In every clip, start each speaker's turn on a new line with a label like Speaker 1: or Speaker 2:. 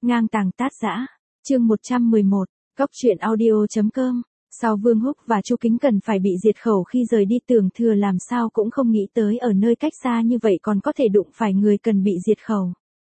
Speaker 1: Ngang tàng tát dã. Chương 111, Cóc truyện audio.com. Sau Vương Húc và Chu Kính Cần phải bị diệt khẩu khi rời đi, Tưởng Thừa làm sao cũng không nghĩ tới ở nơi cách xa như vậy còn có thể đụng phải người cần bị diệt khẩu.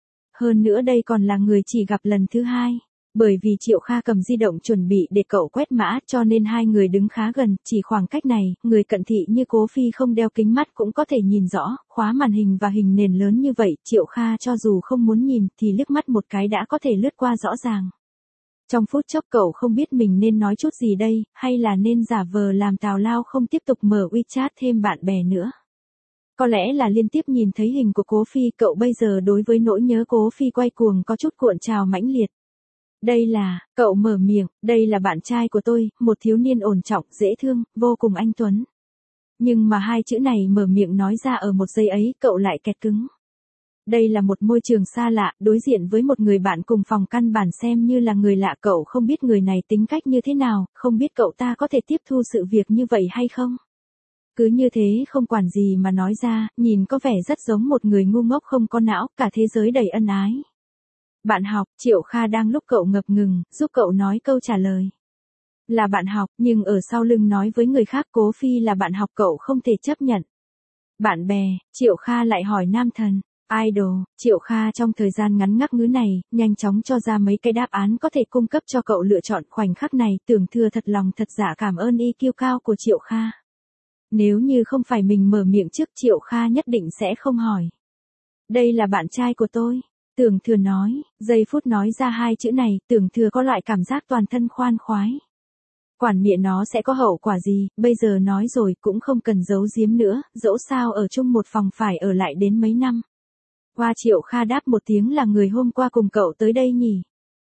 Speaker 1: Hơn nữa đây còn là người chỉ gặp lần thứ hai. Bởi vì Triệu Kha cầm di động chuẩn bị để cậu quét mã cho nên hai người đứng khá gần, chỉ khoảng cách này, người cận thị như Cố Phi không đeo kính mắt cũng có thể nhìn rõ, khóa màn hình và hình nền lớn như vậy, Triệu Kha cho dù không muốn nhìn thì liếc mắt một cái đã có thể lướt qua rõ ràng. Trong phút chốc cậu không biết mình nên nói chút gì đây, hay là nên giả vờ làm tào lao không tiếp tục mở WeChat thêm bạn bè nữa. Có lẽ là liên tiếp nhìn thấy hình của Cố Phi, cậu bây giờ đối với nỗi nhớ Cố Phi quay cuồng có chút cuộn trào mãnh liệt. Đây là, cậu mở miệng, đây là bạn trai của tôi, một thiếu niên ổn trọng, dễ thương, vô cùng anh tuấn. Nhưng mà hai chữ này mở miệng nói ra ở một giây ấy, cậu lại kẹt cứng. Đây là một môi trường xa lạ, đối diện với một người bạn cùng phòng căn bản xem như là người lạ, cậu không biết người này tính cách như thế nào, không biết cậu ta có thể tiếp thu sự việc như vậy hay không. Cứ như thế không quản gì mà nói ra, nhìn có vẻ rất giống một người ngu ngốc không có não, cả thế giới đầy ân ái. Bạn học, Triệu Kha đang lúc cậu ngập ngừng, giúp cậu nói câu trả lời. Là bạn học, nhưng ở sau lưng nói với người khác Cố Phi là bạn học cậu không thể chấp nhận. Bạn bè, Triệu Kha lại hỏi nam thần. Idol, Triệu Kha trong thời gian ngắn ngắc ngứ này, nhanh chóng cho ra mấy cái đáp án có thể cung cấp cho cậu lựa chọn. Khoảnh khắc này, Tưởng Thừa thật lòng thật dạ cảm ơn IQ cao của Triệu Kha. Nếu như không phải mình mở miệng trước, Triệu Kha nhất định sẽ không hỏi. Đây là bạn trai của tôi. Tưởng Thừa nói, giây phút nói ra hai chữ này, Tưởng Thừa có loại cảm giác toàn thân khoan khoái. Quản miệng nó sẽ có hậu quả gì, bây giờ nói rồi cũng không cần giấu giếm nữa, dẫu sao ở chung một phòng phải ở lại đến mấy năm. Qua Triệu Kha đáp một tiếng là người hôm qua cùng cậu tới đây nhỉ?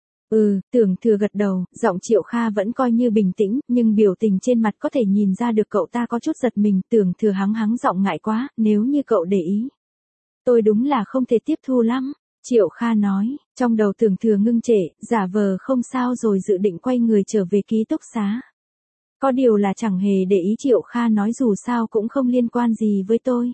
Speaker 1: Tưởng Thừa gật đầu, giọng Triệu Kha vẫn coi như bình tĩnh, nhưng biểu tình trên mặt có thể nhìn ra được cậu ta có chút giật mình. Tưởng Thừa hắng giọng ngại quá, nếu như cậu để ý. Tôi đúng là không thể tiếp thu lắm. Triệu Kha nói, trong đầu Tưởng Thừa ngưng trệ, giả vờ không sao rồi dự định quay người trở về ký túc xá. Có điều là chẳng hề để ý Triệu Kha nói dù sao cũng không liên quan gì với tôi.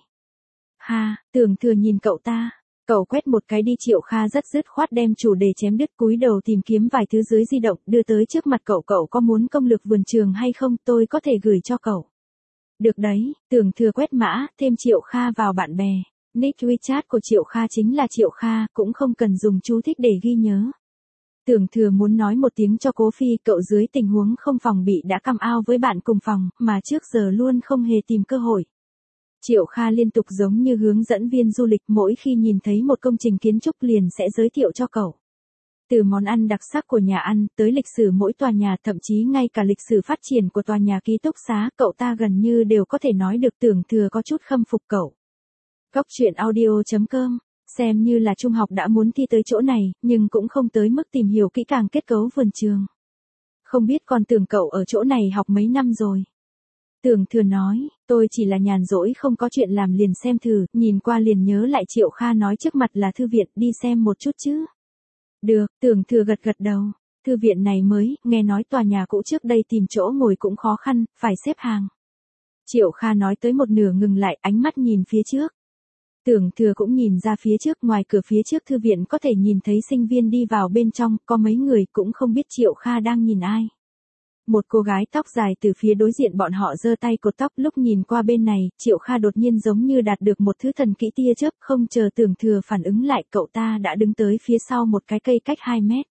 Speaker 1: Tưởng Thừa nhìn cậu ta. Cậu quét một cái đi. Triệu Kha rất dứt khoát đem chủ đề chém đứt, cúi đầu tìm kiếm vài thứ dưới di động, đưa tới trước mặt cậu. Cậu có muốn công lược vườn trường hay không, tôi có thể gửi cho cậu. Được đấy, Tưởng Thừa quét mã, thêm Triệu Kha vào bạn bè. Nick WeChat của Triệu Kha chính là Triệu Kha, cũng không cần dùng chú thích để ghi nhớ. Tưởng Thừa muốn nói một tiếng cho Cố Phi, cậu dưới tình huống không phòng bị đã căm ao với bạn cùng phòng, mà trước giờ luôn không hề tìm cơ hội. Triệu Kha liên tục giống như hướng dẫn viên du lịch, mỗi khi nhìn thấy một công trình kiến trúc liền sẽ giới thiệu cho cậu. Từ món ăn đặc sắc của nhà ăn, tới lịch sử mỗi tòa nhà, thậm chí ngay cả lịch sử phát triển của tòa nhà ký túc xá, cậu ta gần như đều có thể nói được. Tưởng Thừa có chút khâm phục cậu. Cóc truyện audio.com, xem như là trung học đã muốn thi tới chỗ này, nhưng cũng không tới mức tìm hiểu kỹ càng kết cấu vườn trường. Không biết còn tưởng cậu ở chỗ này học mấy năm rồi. Tưởng Thừa nói, tôi chỉ là nhàn rỗi không có chuyện làm liền xem thử, nhìn qua liền nhớ lại Triệu Kha nói trước mặt là thư viện, đi xem một chút chứ. Được, Tưởng Thừa gật đầu. Thư viện này mới, nghe nói tòa nhà cũ trước đây tìm chỗ ngồi cũng khó khăn, phải xếp hàng. Triệu Kha nói tới một nửa ngừng lại, ánh mắt nhìn phía trước. Tưởng Thừa cũng nhìn ra phía trước, ngoài cửa phía trước thư viện có thể nhìn thấy sinh viên đi vào bên trong, có mấy người cũng không biết Triệu Kha đang nhìn ai. Một cô gái tóc dài từ phía đối diện bọn họ giơ tay cột tóc, lúc nhìn qua bên này, Triệu Kha đột nhiên giống như đạt được một thứ thần kỹ tia chớp, không chờ Tưởng Thừa phản ứng lại, cậu ta đã đứng tới phía sau một cái cây cách 2 mét.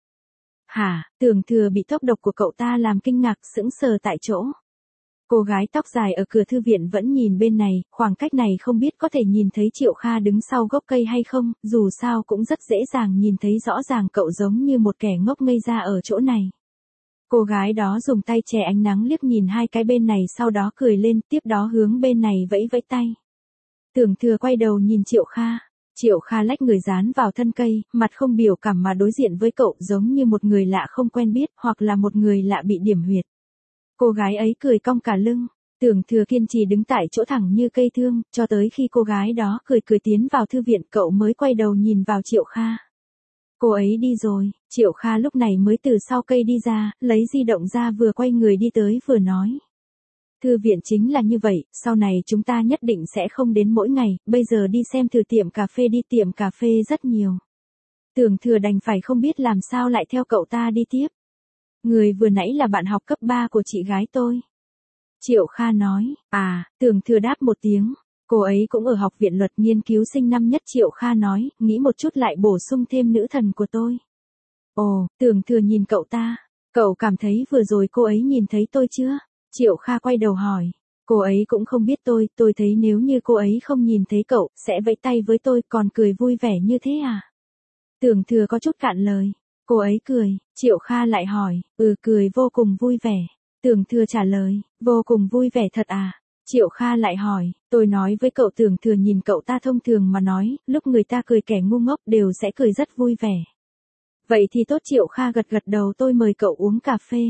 Speaker 1: Tưởng Thừa bị tốc độ của cậu ta làm kinh ngạc, sững sờ tại chỗ. Cô gái tóc dài ở cửa thư viện vẫn nhìn bên này, khoảng cách này không biết có thể nhìn thấy Triệu Kha đứng sau gốc cây hay không, dù sao cũng rất dễ dàng nhìn thấy rõ ràng cậu giống như một kẻ ngốc ngây ra ở chỗ này. Cô gái đó dùng tay che ánh nắng liếc nhìn hai cái bên này, sau đó cười lên, tiếp đó hướng bên này vẫy vẫy tay. Tưởng Thừa quay đầu nhìn Triệu Kha. Triệu Kha lách người dán vào thân cây, mặt không biểu cảm mà đối diện với cậu, giống như một người lạ không quen biết, hoặc là một người lạ bị điểm huyệt. Cô gái ấy cười cong cả lưng. Tưởng Thừa kiên trì đứng tại chỗ thẳng như cây thương, cho tới khi cô gái đó cười tiến vào thư viện, cậu mới quay đầu nhìn vào Triệu Kha. Cô ấy đi rồi. Triệu Kha lúc này mới từ sau cây đi ra, lấy di động ra, vừa quay người đi tới vừa nói. Thư viện chính là như vậy, sau này chúng ta nhất định sẽ không đến mỗi ngày, bây giờ đi xem thử tiệm cà phê đi, tiệm cà phê rất nhiều. Tưởng Thừa đành phải không biết làm sao lại theo cậu ta đi tiếp. Người vừa nãy là bạn học cấp 3 của chị gái tôi. Triệu Kha nói, Tưởng Thừa đáp một tiếng. Cô ấy cũng ở học viện luật nghiên cứu sinh năm nhất. Triệu Kha nói, nghĩ một chút lại bổ sung thêm nữ thần của tôi. Ồ, Tưởng Thừa nhìn cậu ta. Cậu cảm thấy vừa rồi cô ấy nhìn thấy tôi chưa? Triệu Kha quay đầu hỏi. Cô ấy cũng không biết tôi thấy nếu như cô ấy không nhìn thấy cậu, sẽ vẫy tay với tôi còn cười vui vẻ như thế à? Tưởng Thừa có chút cạn lời. Cô ấy cười, Triệu Kha lại hỏi, cười vô cùng vui vẻ. Tưởng Thừa trả lời, vô cùng vui vẻ thật à? Triệu Kha lại hỏi, tôi nói với cậu. Tưởng Thừa nhìn cậu ta thông thường mà nói, lúc người ta cười kẻ ngu ngốc đều sẽ cười rất vui vẻ. Vậy thì tốt. Triệu Kha gật gật đầu. Tôi mời cậu uống cà phê.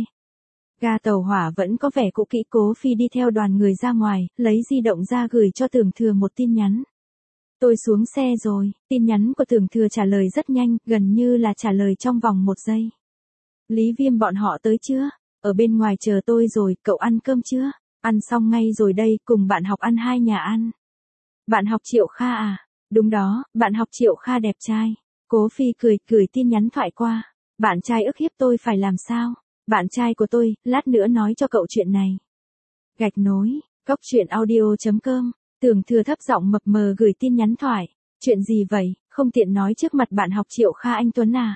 Speaker 1: Ga tàu hỏa vẫn có vẻ cũ kỹ. Cố Phi đi theo đoàn người ra ngoài, lấy di động ra gửi cho Tưởng Thừa một tin nhắn. Tôi xuống xe rồi. Tin nhắn của Tưởng Thừa trả lời rất nhanh, gần như là trả lời trong vòng 1 giây. Lý Viêm bọn họ tới chưa? Ở bên ngoài chờ tôi rồi. Cậu ăn cơm chưa? Ăn xong ngay rồi đây, cùng bạn học ăn 2 nhà ăn. Bạn học Triệu Kha à? Đúng đó, bạn học Triệu Kha đẹp trai. Cố Phi gửi tin nhắn thoại qua. Bạn trai ức hiếp tôi phải làm sao? Bạn trai của tôi, lát nữa nói cho cậu chuyện này. Gạch nối, coctruyện.audio.com. Tưởng Thừa thấp giọng mập mờ gửi tin nhắn thoại. Chuyện gì vậy, không tiện nói trước mặt bạn học Triệu Kha anh Tuấn à?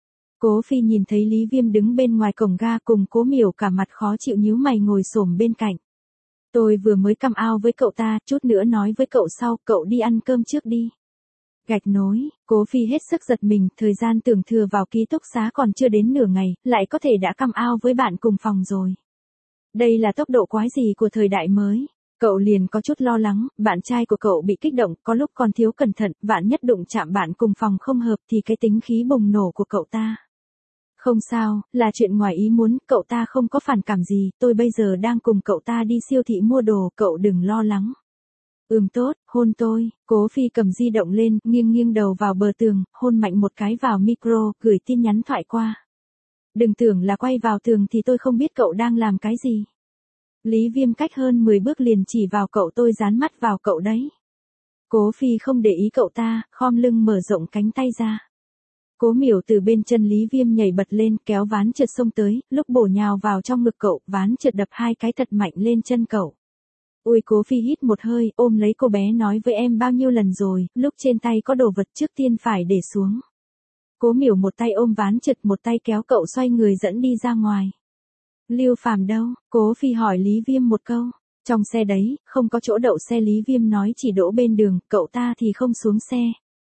Speaker 1: Cố Phi nhìn thấy Lý Viêm đứng bên ngoài cổng ga cùng Cố Miểu cả mặt khó chịu nhíu mày ngồi xổm bên cạnh. Tôi vừa mới come out với cậu ta, chút nữa nói với cậu sau, cậu đi ăn cơm trước đi. Gạch nối, Cố Phi hết sức giật mình, thời gian Tưởng Thừa vào ký túc xá còn chưa đến nửa ngày, lại có thể đã come out với bạn cùng phòng rồi. Đây là tốc độ quái gì của thời đại mới? Cậu liền có chút lo lắng, bạn trai của cậu bị kích động, có lúc còn thiếu cẩn thận, vạn nhất đụng chạm bạn cùng phòng không hợp thì cái tính khí bùng nổ của cậu ta. Không sao, là chuyện ngoài ý muốn, cậu ta không có phản cảm gì, tôi bây giờ đang cùng cậu ta đi siêu thị mua đồ, cậu đừng lo lắng. Tốt, hôn tôi. Cố Phi cầm di động lên, nghiêng đầu vào bờ tường, hôn mạnh một cái vào micro, gửi tin nhắn thoại qua. Đừng tưởng là quay vào tường thì tôi không biết cậu đang làm cái gì. Lý Viêm cách hơn 10 bước liền chỉ vào cậu. Tôi dán mắt vào cậu đấy. Cố Phi không để ý cậu ta, khom lưng mở rộng cánh tay ra. Cố Miểu từ bên chân Lý Viêm nhảy bật lên, kéo ván trượt xông tới, lúc bổ nhào vào trong ngực cậu, ván trượt đập 2 cái thật mạnh lên chân cậu. Ui, Cố Phi hít một hơi, ôm lấy cô bé nói với em bao nhiêu lần rồi, lúc trên tay có đồ vật trước tiên phải để xuống. Cố Miểu một tay ôm ván trượt, một tay kéo cậu xoay người dẫn đi ra ngoài. Lưu Phàm đâu? Cố Phi hỏi Lý Viêm một câu. Trong xe đấy, không có chỗ đậu xe. Lý Viêm nói chỉ đỗ bên đường, cậu ta thì không xuống xe.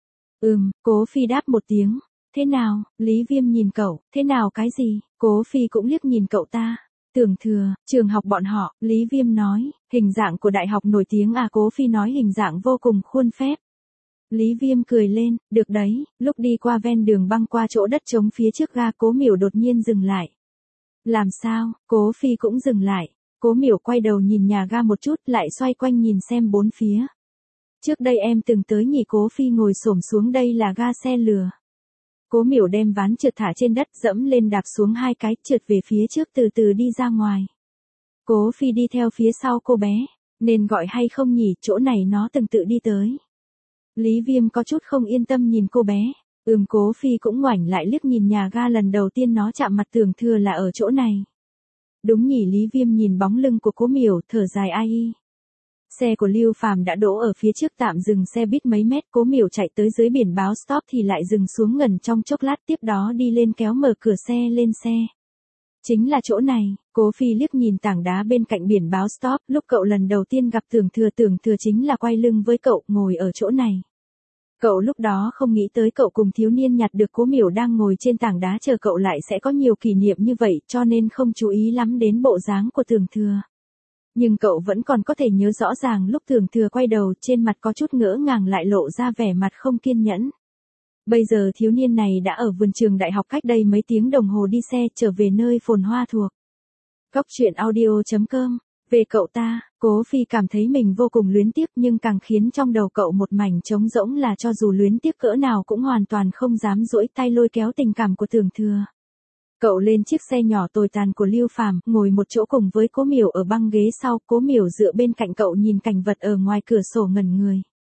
Speaker 1: Cố Phi đáp một tiếng. Thế nào? Lý Viêm nhìn cậu, thế nào cái gì? Cố Phi cũng liếc nhìn cậu ta. Tưởng Thừa, trường học bọn họ. Lý Viêm nói, hình dạng của đại học nổi tiếng à? Cố Phi nói hình dạng vô cùng khuôn phép. Lý Viêm cười lên, được đấy. Lúc đi qua ven đường băng qua chỗ đất trống phía trước ga, Cố Miểu đột nhiên dừng lại. Làm sao? Cố Phi cũng dừng lại. Cố Miểu quay đầu nhìn nhà ga một chút, lại xoay quanh nhìn xem bốn phía. Trước đây em từng tới nhỉ? Cố Phi ngồi xổm xuống. Đây là ga xe lửa. Cố Miểu đem ván trượt thả trên đất, dẫm lên đạp xuống 2 cái, trượt về phía trước từ từ đi ra ngoài. Cố Phi đi theo phía sau cô bé. Nên gọi hay không nhỉ, chỗ này nó từng tự đi tới. Lý Viêm có chút không yên tâm nhìn cô bé. Cố Phi cũng ngoảnh lại liếc nhìn nhà ga, lần đầu tiên nó chạm mặt Tưởng Thừa là ở chỗ này. Đúng nhỉ. Lý Viêm nhìn bóng lưng của Cố Miểu, thở dài ai. Xe của Lưu Phàm đã đỗ ở phía trước, tạm dừng xe buýt mấy mét. Cố Miểu chạy tới dưới biển báo stop thì lại dừng xuống ngần trong chốc lát, tiếp đó đi lên kéo mở cửa xe lên xe. Chính là chỗ này. Cố Phi liếc nhìn tảng đá bên cạnh biển báo stop, lúc cậu lần đầu tiên gặp Tưởng Thừa chính là quay lưng với cậu, ngồi ở chỗ này. Cậu lúc đó không nghĩ tới cậu cùng thiếu niên nhặt được Cố Miểu đang ngồi trên tảng đá chờ cậu lại sẽ có nhiều kỷ niệm như vậy, cho nên không chú ý lắm đến bộ dáng của Tưởng Thừa. Nhưng cậu vẫn còn có thể nhớ rõ ràng lúc Tưởng Thừa quay đầu, trên mặt có chút ngỡ ngàng lại lộ ra vẻ mặt không kiên nhẫn. Bây giờ thiếu niên này đã ở vườn trường đại học, cách đây mấy tiếng đồng hồ đi xe trở về nơi phồn hoa thuộc. Coctruyện.audio.com. Về cậu ta, Cố Phi cảm thấy mình vô cùng luyến tiếc, nhưng càng khiến trong đầu cậu một mảnh trống rỗng là cho dù luyến tiếc cỡ nào cũng hoàn toàn không dám duỗi tay lôi kéo tình cảm của Tưởng Thừa. Cậu lên chiếc xe nhỏ tồi tàn của Lưu Phàm, ngồi một chỗ cùng với Cố Miểu ở băng ghế sau. Cố Miểu dựa bên cạnh cậu nhìn cảnh vật ở ngoài cửa sổ ngẩn người.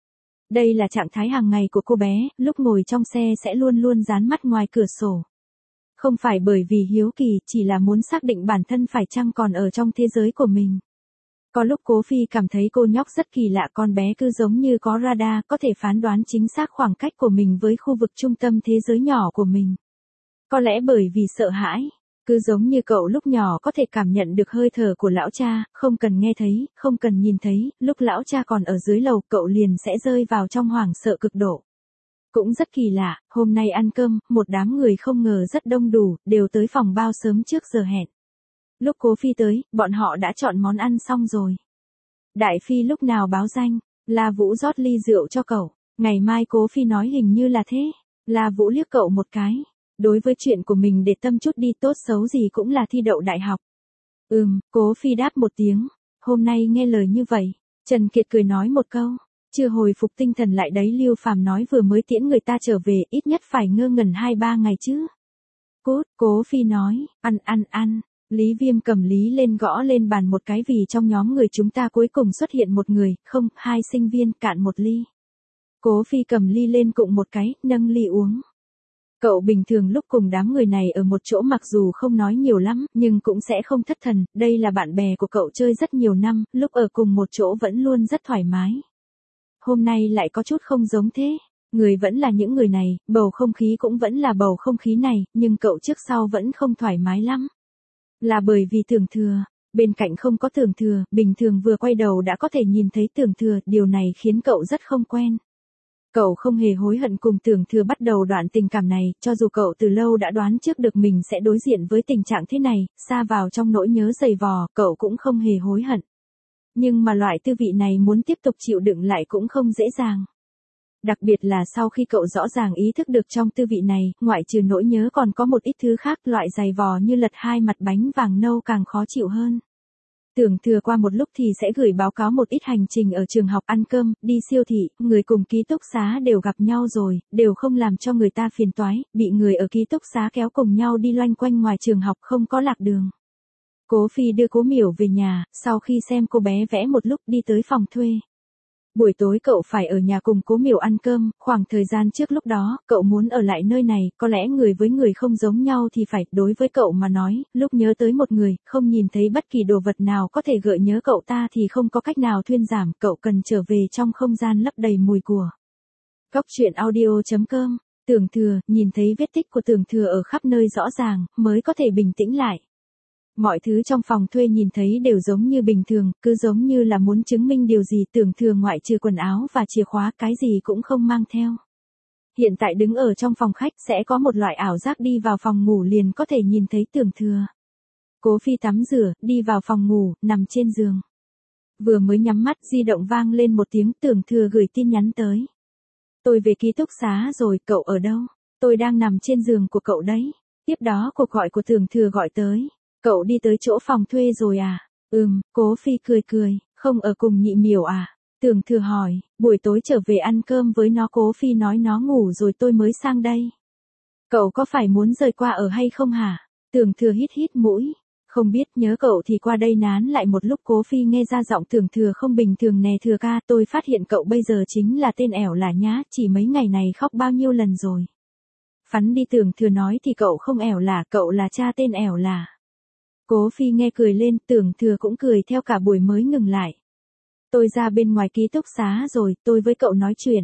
Speaker 1: Đây là trạng thái hàng ngày của cô bé, lúc ngồi trong xe sẽ luôn luôn dán mắt ngoài cửa sổ. Không phải bởi vì hiếu kỳ, chỉ là muốn xác định bản thân phải chăng còn ở trong thế giới của mình. Có lúc Cố Phi cảm thấy cô nhóc rất kỳ lạ, con bé cứ giống như có radar, có thể phán đoán chính xác khoảng cách của mình với khu vực trung tâm thế giới nhỏ của mình. Có lẽ bởi vì sợ hãi, cứ giống như cậu lúc nhỏ có thể cảm nhận được hơi thở của lão cha, không cần nghe thấy, không cần nhìn thấy, lúc lão cha còn ở dưới lầu cậu liền sẽ rơi vào trong hoảng sợ cực độ. Cũng rất kỳ lạ, hôm nay ăn cơm, một đám người không ngờ rất đông đủ, đều tới phòng bao sớm trước giờ hẹn. Lúc Cố Phi tới, bọn họ đã chọn món ăn xong rồi. Đại Phi lúc nào báo danh, La Vũ rót ly rượu cho cậu, ngày mai Cố Phi nói hình như là thế. La Vũ liếc cậu một cái, đối với chuyện của mình để tâm chút đi, tốt xấu gì cũng là thi đậu đại học. Cố Phi đáp một tiếng, hôm nay nghe lời như vậy, Trần Kiệt cười nói một câu, chưa hồi phục tinh thần lại đấy, Lưu Phàm nói vừa mới tiễn người ta trở về, ít nhất phải ngơ ngẩn 2-3 ngày chứ. Cút, Cố Phi nói, ăn. Lý Viêm cầm lý lên gõ lên bàn một cái, vì trong nhóm người chúng ta cuối cùng xuất hiện một người, không, 2 sinh viên, cạn một ly. Cố Phi cầm ly lên cụng một cái, nâng ly uống. Cậu bình thường lúc cùng đám người này ở một chỗ mặc dù không nói nhiều lắm, nhưng cũng sẽ không thất thần, đây là bạn bè của cậu chơi rất nhiều năm, lúc ở cùng một chỗ vẫn luôn rất thoải mái. Hôm nay lại có chút không giống thế, người vẫn là những người này, bầu không khí cũng vẫn là bầu không khí này, nhưng cậu trước sau vẫn không thoải mái lắm. Là bởi vì Tưởng Thừa, bên cạnh không có Tưởng Thừa, bình thường vừa quay đầu đã có thể nhìn thấy Tưởng Thừa, điều này khiến cậu rất không quen. Cậu không hề hối hận cùng Tưởng Thừa bắt đầu đoạn tình cảm này, cho dù cậu từ lâu đã đoán trước được mình sẽ đối diện với tình trạng thế này, sa vào trong nỗi nhớ dày vò, cậu cũng không hề hối hận. Nhưng mà loại tư vị này muốn tiếp tục chịu đựng lại cũng không dễ dàng. Đặc biệt là sau khi cậu rõ ràng ý thức được trong tư vị này, ngoại trừ nỗi nhớ còn có một ít thứ khác, loại dày vò như lật 2 mặt bánh vàng nâu càng khó chịu hơn. Tưởng Thừa qua một lúc thì sẽ gửi báo cáo một ít hành trình ở trường học, ăn cơm, đi siêu thị, người cùng ký túc xá đều gặp nhau rồi, đều không làm cho người ta phiền toái, bị người ở ký túc xá kéo cùng nhau đi loanh quanh ngoài trường học, không có lạc đường. Cố Phi đưa Cố Miểu về nhà, sau khi xem cô bé vẽ một lúc đi tới phòng thuê. Buổi tối cậu phải ở nhà cùng Cố Miểu ăn cơm, khoảng thời gian trước lúc đó, cậu muốn ở lại nơi này, có lẽ người với người không giống nhau thì phải, đối với cậu mà nói, lúc nhớ tới một người, không nhìn thấy bất kỳ đồ vật nào có thể gợi nhớ cậu ta thì không có cách nào thuyên giảm, cậu cần trở về trong không gian lấp đầy mùi của. Góc truyện audio.com, Tưởng Thừa, nhìn thấy vết tích của Tưởng Thừa ở khắp nơi rõ ràng, mới có thể bình tĩnh lại. Mọi thứ trong phòng thuê nhìn thấy đều giống như bình thường, cứ giống như là muốn chứng minh điều gì. Tưởng Thừa ngoại trừ quần áo và chìa khóa cái gì cũng không mang theo. Hiện tại đứng ở trong phòng khách sẽ có một loại ảo giác đi vào phòng ngủ liền có thể nhìn thấy Tưởng Thừa. Cố Phi tắm rửa, đi vào phòng ngủ, nằm trên giường. Vừa mới nhắm mắt, di động vang lên một tiếng, Tưởng Thừa gửi tin nhắn tới. Tôi về ký túc xá rồi, cậu ở đâu? Tôi đang nằm trên giường của cậu đấy. Tiếp đó cuộc gọi của Tưởng Thừa gọi tới. Cậu đi tới chỗ phòng thuê rồi à? Cố Phi cười, không ở cùng Nhị Miểu à? Tưởng Thừa hỏi, buổi tối trở về ăn cơm với nó. Cố Phi nói nó ngủ rồi tôi mới sang đây. Cậu có phải muốn rời qua ở hay không hả? Tưởng Thừa hít mũi, không biết, nhớ cậu thì qua đây nán lại một lúc. Cố Phi nghe ra giọng Tưởng Thừa không bình thường. Nè Thừa ca, tôi phát hiện cậu bây giờ chính là tên ẻo lả nhá, chỉ mấy ngày này khóc bao nhiêu lần rồi. Phắn đi. Tưởng Thừa nói thì cậu không ẻo lả, cậu là cha tên ẻo lả. Cố Phi nghe cười lên, Tưởng Thừa cũng cười theo, cả buổi mới ngừng lại. Tôi ra bên ngoài ký túc xá rồi, tôi với cậu nói chuyện.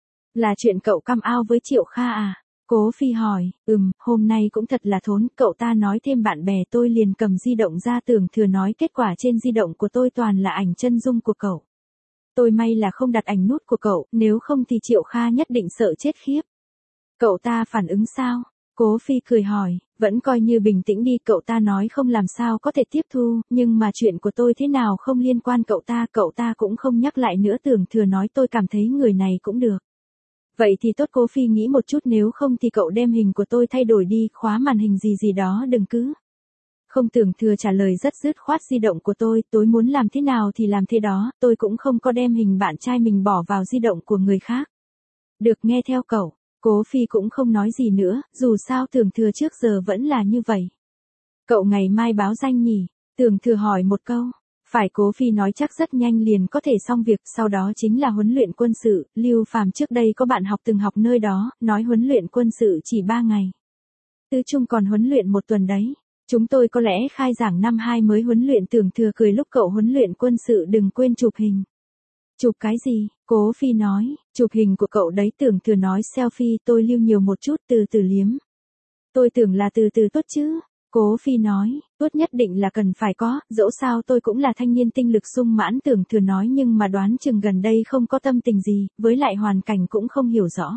Speaker 1: Là chuyện cậu căm ao với Triệu Kha à? Cố Phi hỏi, hôm nay cũng thật là thốn, cậu ta nói thêm bạn bè tôi liền cầm di động ra. Tưởng Thừa nói kết quả trên di động của tôi toàn là ảnh chân dung của cậu. Tôi may là không đặt ảnh nút của cậu, nếu không thì Triệu Kha nhất định sợ chết khiếp. Cậu ta phản ứng sao? Cố Phi cười hỏi, vẫn coi như bình tĩnh đi. Cậu ta nói không làm sao có thể tiếp thu, nhưng mà chuyện của tôi thế nào không liên quan cậu ta cũng không nhắc lại nữa. Tưởng Thừa nói, tôi cảm thấy người này cũng được. Vậy thì tốt. Cố Phi nghĩ một chút, nếu không thì cậu đem hình của tôi thay đổi đi, khóa màn hình gì đó đừng cứ. Không. Tưởng Thừa trả lời rất dứt khoát, di động của tôi muốn làm thế nào thì làm thế đó, tôi cũng không có đem hình bạn trai mình bỏ vào di động của người khác. Được, nghe theo cậu. Cố Phi cũng không nói gì nữa, dù sao Tưởng Thừa trước giờ vẫn là như vậy. Cậu ngày mai báo danh nhỉ? Tưởng Thừa hỏi một câu. Phải, Cố Phi nói chắc rất nhanh liền có thể xong việc, sau đó chính là huấn luyện quân sự, Lưu Phàm trước đây có bạn học từng học nơi đó, nói huấn luyện quân sự chỉ 3 ngày. Tứ trung còn huấn luyện 1 tuần đấy. Chúng tôi có lẽ khai giảng năm 2 mới huấn luyện. Tưởng Thừa cười lúc cậu huấn luyện quân sự đừng quên chụp hình. Chụp cái gì? Cố Phi nói, chụp hình của cậu đấy. Tưởng Thừa nói selfie tôi lưu nhiều một chút từ từ liếm. Tôi tưởng là từ từ tốt chứ. Cố Phi nói, tốt nhất định là cần phải có, dẫu sao tôi cũng là thanh niên tinh lực sung mãn. Tưởng Thừa nói nhưng mà đoán chừng gần đây không có tâm tình gì, với lại hoàn cảnh cũng không hiểu rõ.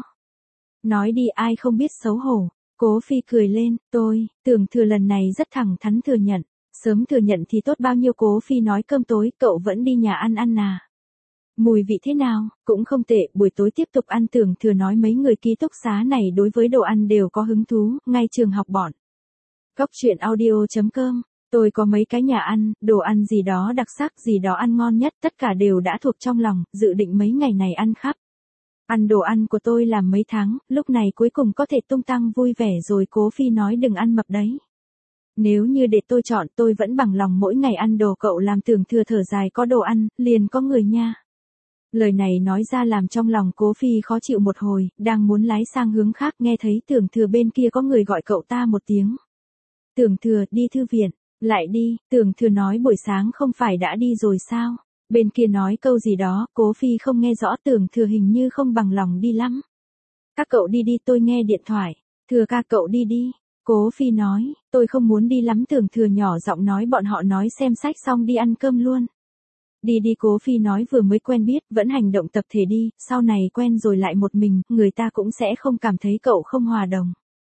Speaker 1: Nói đi ai không biết xấu hổ. Cố Phi cười lên, Tưởng Thừa lần này rất thẳng thắn thừa nhận. Sớm thừa nhận thì tốt bao nhiêu. Cố Phi nói cơm tối cậu vẫn đi nhà ăn à. Mùi vị thế nào? Cũng không tệ, buổi tối tiếp tục ăn. Tưởng Thừa nói mấy người ký túc xá này đối với đồ ăn đều có hứng thú, ngay trường học bọn. Góc truyện audio.com, tôi có mấy cái nhà ăn, đồ ăn gì đó đặc sắc, gì đó ăn ngon nhất, tất cả đều đã thuộc trong lòng, dự định mấy ngày này ăn khắp. Ăn đồ ăn của tôi làm mấy tháng, lúc này cuối cùng có thể tung tăng vui vẻ rồi. Cố Phi nói đừng ăn mập đấy. Nếu như để tôi chọn tôi vẫn bằng lòng mỗi ngày ăn đồ cậu làm. Tưởng Thừa thở dài, có đồ ăn, liền có người nha. Lời này nói ra làm trong lòng Cố Phi khó chịu một hồi, đang muốn lái sang hướng khác nghe thấy Tưởng Thừa bên kia có người gọi cậu ta một tiếng. Tưởng Thừa, đi thư viện, lại đi. Tưởng Thừa nói buổi sáng không phải đã đi rồi sao? Bên kia nói câu gì đó, Cố Phi không nghe rõ. Tưởng Thừa hình như không bằng lòng đi lắm. Các cậu đi đi, tôi nghe điện thoại. Thừa ca cậu đi đi. Cố Phi nói, tôi không muốn đi lắm. Tưởng Thừa nhỏ giọng nói bọn họ nói xem sách xong đi ăn cơm luôn. Đi đi. Cố Phi nói vừa mới quen biết, vẫn hành động tập thể đi, sau này quen rồi lại một mình, người ta cũng sẽ không cảm thấy cậu không hòa đồng.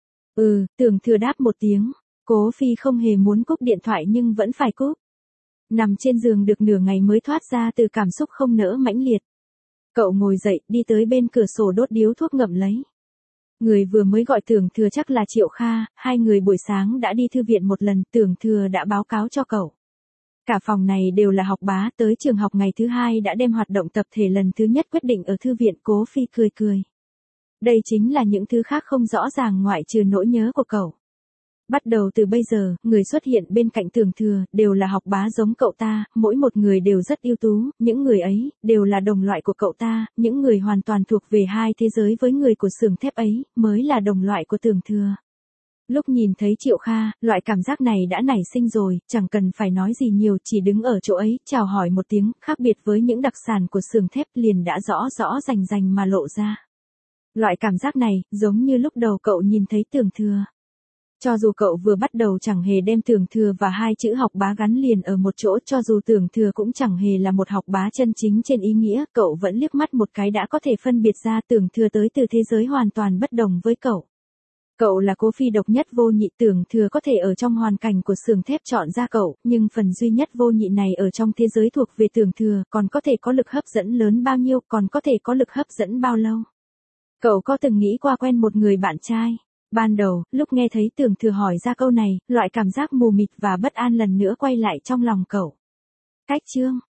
Speaker 1: Tưởng Thừa đáp một tiếng. Cố Phi không hề muốn cúp điện thoại nhưng vẫn phải cúp. Nằm trên giường được nửa ngày mới thoát ra từ cảm xúc không nỡ mãnh liệt. Cậu ngồi dậy, đi tới bên cửa sổ đốt điếu thuốc ngậm lấy. Người vừa mới gọi Tưởng Thừa chắc là Triệu Kha, hai người buổi sáng đã đi thư viện một lần. Tưởng Thừa đã báo cáo cho cậu. Cả phòng này đều là học bá, tới trường học ngày thứ 2 đã đem hoạt động tập thể lần thứ nhất quyết định ở thư viện. Cố Phi cười. Đây chính là những thứ khác không rõ ràng ngoại trừ nỗi nhớ của cậu. Bắt đầu từ bây giờ, người xuất hiện bên cạnh Tưởng Thừa, đều là học bá giống cậu ta, mỗi một người đều rất ưu tú, những người ấy, đều là đồng loại của cậu ta, những người hoàn toàn thuộc về hai thế giới với người của xưởng thép ấy, mới là đồng loại của Tưởng Thừa. Lúc nhìn thấy Triệu Kha, loại cảm giác này đã nảy sinh rồi, chẳng cần phải nói gì nhiều, chỉ đứng ở chỗ ấy, chào hỏi một tiếng, khác biệt với những đặc sản của xưởng thép liền đã rõ rành mà lộ ra. Loại cảm giác này, giống như lúc đầu cậu nhìn thấy Tưởng Thừa. Cho dù cậu vừa bắt đầu chẳng hề đem Tưởng Thừa và hai chữ học bá gắn liền ở một chỗ, cho dù Tưởng Thừa cũng chẳng hề là một học bá chân chính trên ý nghĩa, cậu vẫn liếc mắt một cái đã có thể phân biệt ra Tưởng Thừa tới từ thế giới hoàn toàn bất đồng với cậu. Cậu là Cố Phi độc nhất vô nhị. Tưởng Thừa có thể ở trong hoàn cảnh của xưởng thép chọn ra cậu, nhưng phần duy nhất vô nhị này ở trong thế giới thuộc về Tưởng Thừa, còn có thể có lực hấp dẫn lớn bao nhiêu, còn có thể có lực hấp dẫn bao lâu. Cậu có từng nghĩ qua quen một người bạn trai? Ban đầu, lúc nghe thấy Tưởng Thừa hỏi ra câu này, loại cảm giác mù mịt và bất an lần nữa quay lại trong lòng cậu. Cách chương